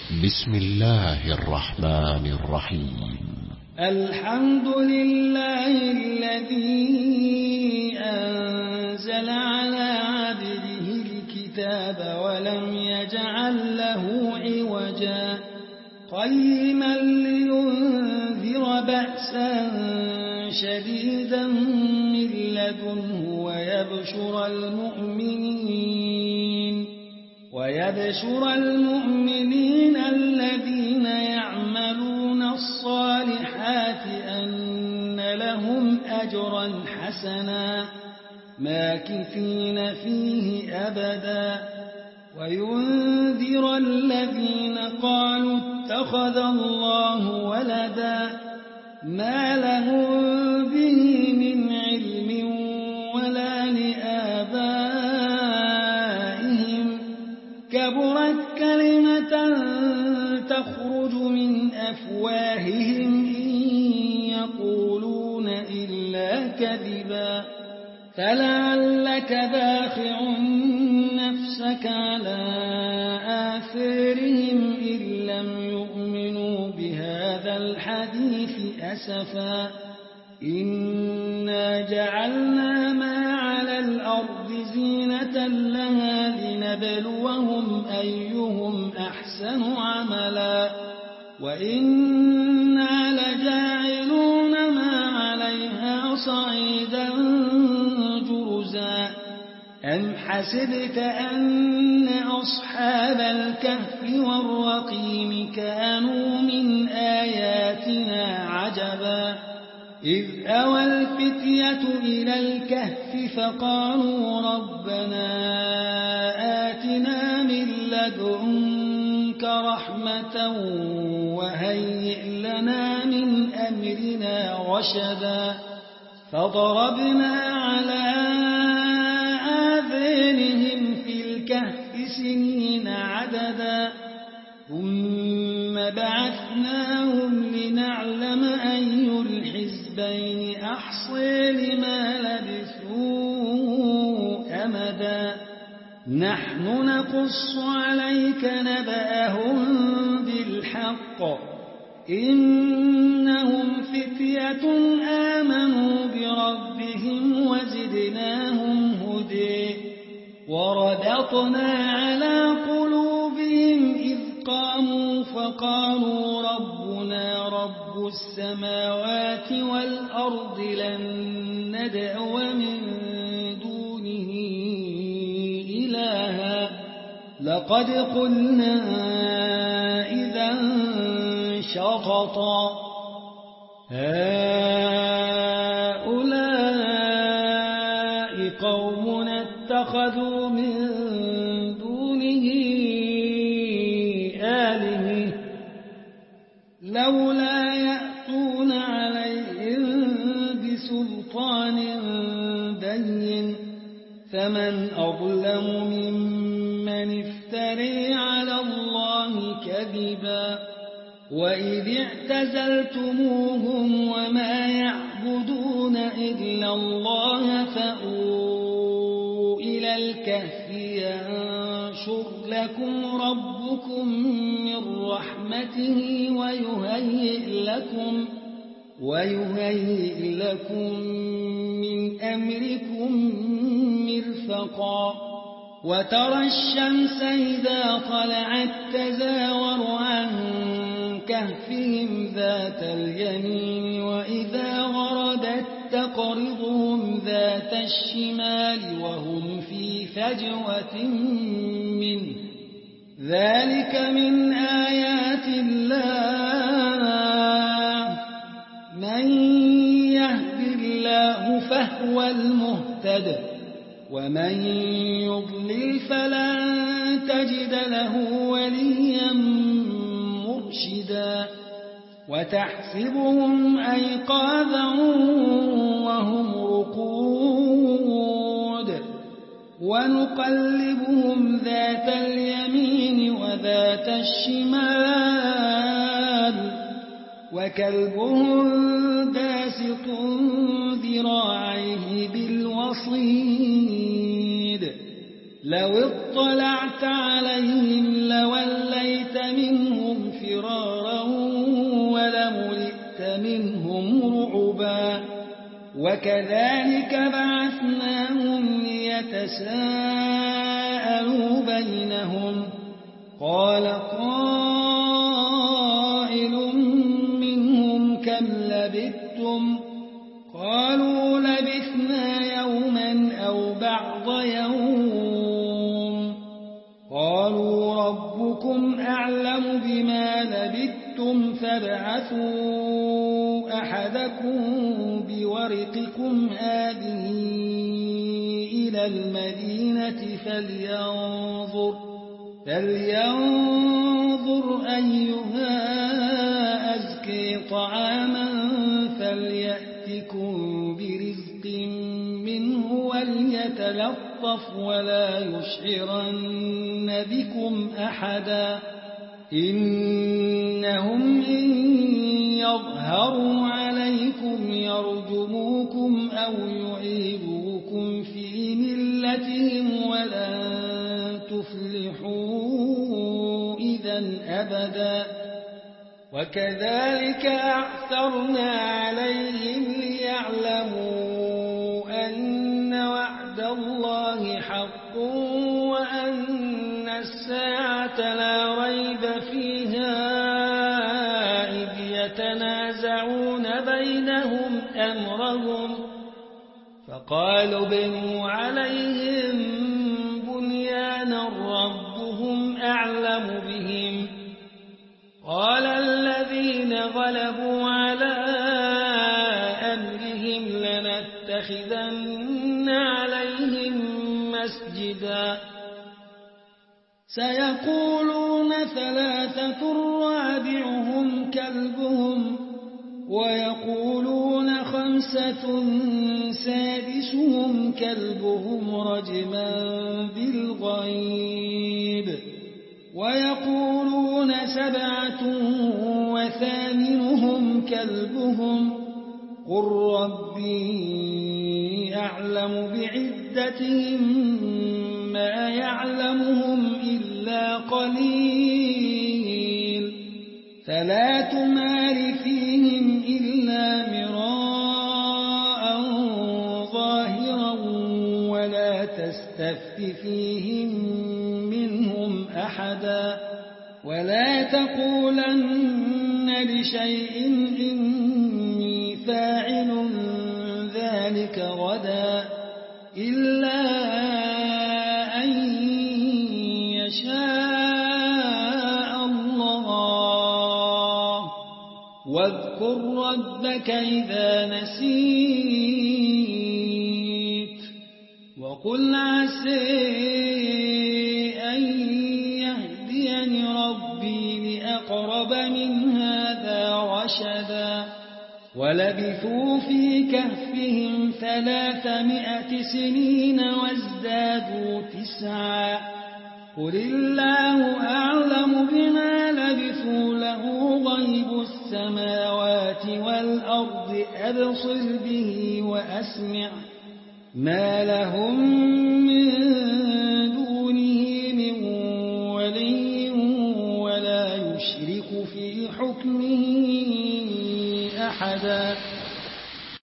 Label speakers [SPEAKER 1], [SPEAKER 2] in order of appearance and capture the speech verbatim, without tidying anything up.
[SPEAKER 1] بسم الله الرحمن الرحيم.
[SPEAKER 2] الحمد لله الذي أنزل على عبده الكتاب ولم يجعل له عوجا قيما لينذر بأسا شديدا من لدنه ويبشر المؤمنين ويبشر المؤمنين الذين يعملون الصالحات أن لهم أجرا حسنا ماكثين فيه أبدا وينذر الذين قالوا اتخذ الله ولدا ما لهم به من علم ولا لآبائهم كبرت كلمة تخرج من أفواههم إن يقولون إلا كذبا فلعلك باخع نفسك على آثارهم إن لم يؤمنوا بهذا الحديث أسفا إنا جعلنا ما على الأرض زينة لها لنبلوهم أيهم أحسن عملا وإنا لجاعلون ما عليها صعيدا جرزا أم حسبت أن أصحاب الكهف والرقيم كانوا من آياتنا عجبا إذ أوى الفتية إلى الكهف فقالوا ربنا آتنا من لدنك رحمة وهيئ لنا من أمرنا رشدا فضربنا على آذانهم في الكهف سنين عددا ثم بعثناهم لنعلم أي الحزبين أحصي لما لبثوا أمدا نحن نقص عليك نبأهم بالحق إنهم فتية آمنوا بربهم وزدناهم هدى وربطنا على قلوبهم إذ قاموا فقالوا ربنا رب السماوات والأرض لن ندعو من دونه إلها لقد قلنا إذا شططا هؤلاء قوم اتخذوا من دونه آلهة لولا يأتون عليهم بسلطان بين فمن أظلم ممن افتري على الله كذبا وإذ اعتزلتموهم وما يعبدون إلا الله فأووا إلى الكهف ينشر لكم ربكم من رحمته ويهيئ لكم ويهيئ لكم من أمركم مرفقا وترى الشمس إذا طلعت تزاور عن كهفهم ذات اليمين وإذا غربت تقرضهم ذات الشمال وهم في فجوة منه ذلك من آيات الله من يهد الله فهو المهتد ومن يضلل فلن تجد له وليا مرشدا وتحسبهم أيقاظا وهم رقود ونقلبهم ذات اليمين وذات الشمال وكلبهم باسط ذراعيه بالوصيد لو اطلعت عليهم لوليت منهم وكذلك بعثناهم ليتساءلوا بينهم قال قائل منهم كم لبثتم قالوا لبثنا يوما أو بعض يوم قالوا ربكم أعلم بما لبثتم فابعثوا أحدكم بورقكم هذه إلى المدينة فلينظر فلينظر أيها أزكي طعاما فليأتكم برزق منه وليتلطف ولا يشعرن بكم أحدا إنهم إن يظهروا عليكم يرجموكم أو يعيدوكم في ملتهم ولن تفلحوا إذا أبدا وكذلك أعثرنا عليهم ليعلموا أن وعد الله حق وأن الساعة لا ريب فيها إذ يتنازعون بينهم أمرهم فقالوا ابنوا عليهم بنيانا ربهم أعلم بهم قال الذين غلبوا على أمرهم لنتخذن عليهم مسجدا سيقولون ثلاثة رابعهم كلبهم ويقولون خمسة سادسهم كلبهم رجما بالغيب ويقولون سبعة وثامنهم كلبهم قل ربي أعلم بعدتهم ما يعلمهم إلا قليل فلا تمار فيهم إلا مراء ظاهرا ولا تستفت فيهم منهم أحدا ولا تقولن لشيء إني فاعل ذلك غدا إلا أن يشاء الله واذكر ربك إذا نسيت وقل عسى أن يهديني ربي لأقرب من هذا رشدا ولبثوا في كهفهم ثلاثمائة سنين وازدادوا تسعا قل الله أعلم بما لبثوا له غيب السماوات والأرض أبصر به وأسمع ما لهم من دونه من ولي ولا يشرك في حكمه أحدا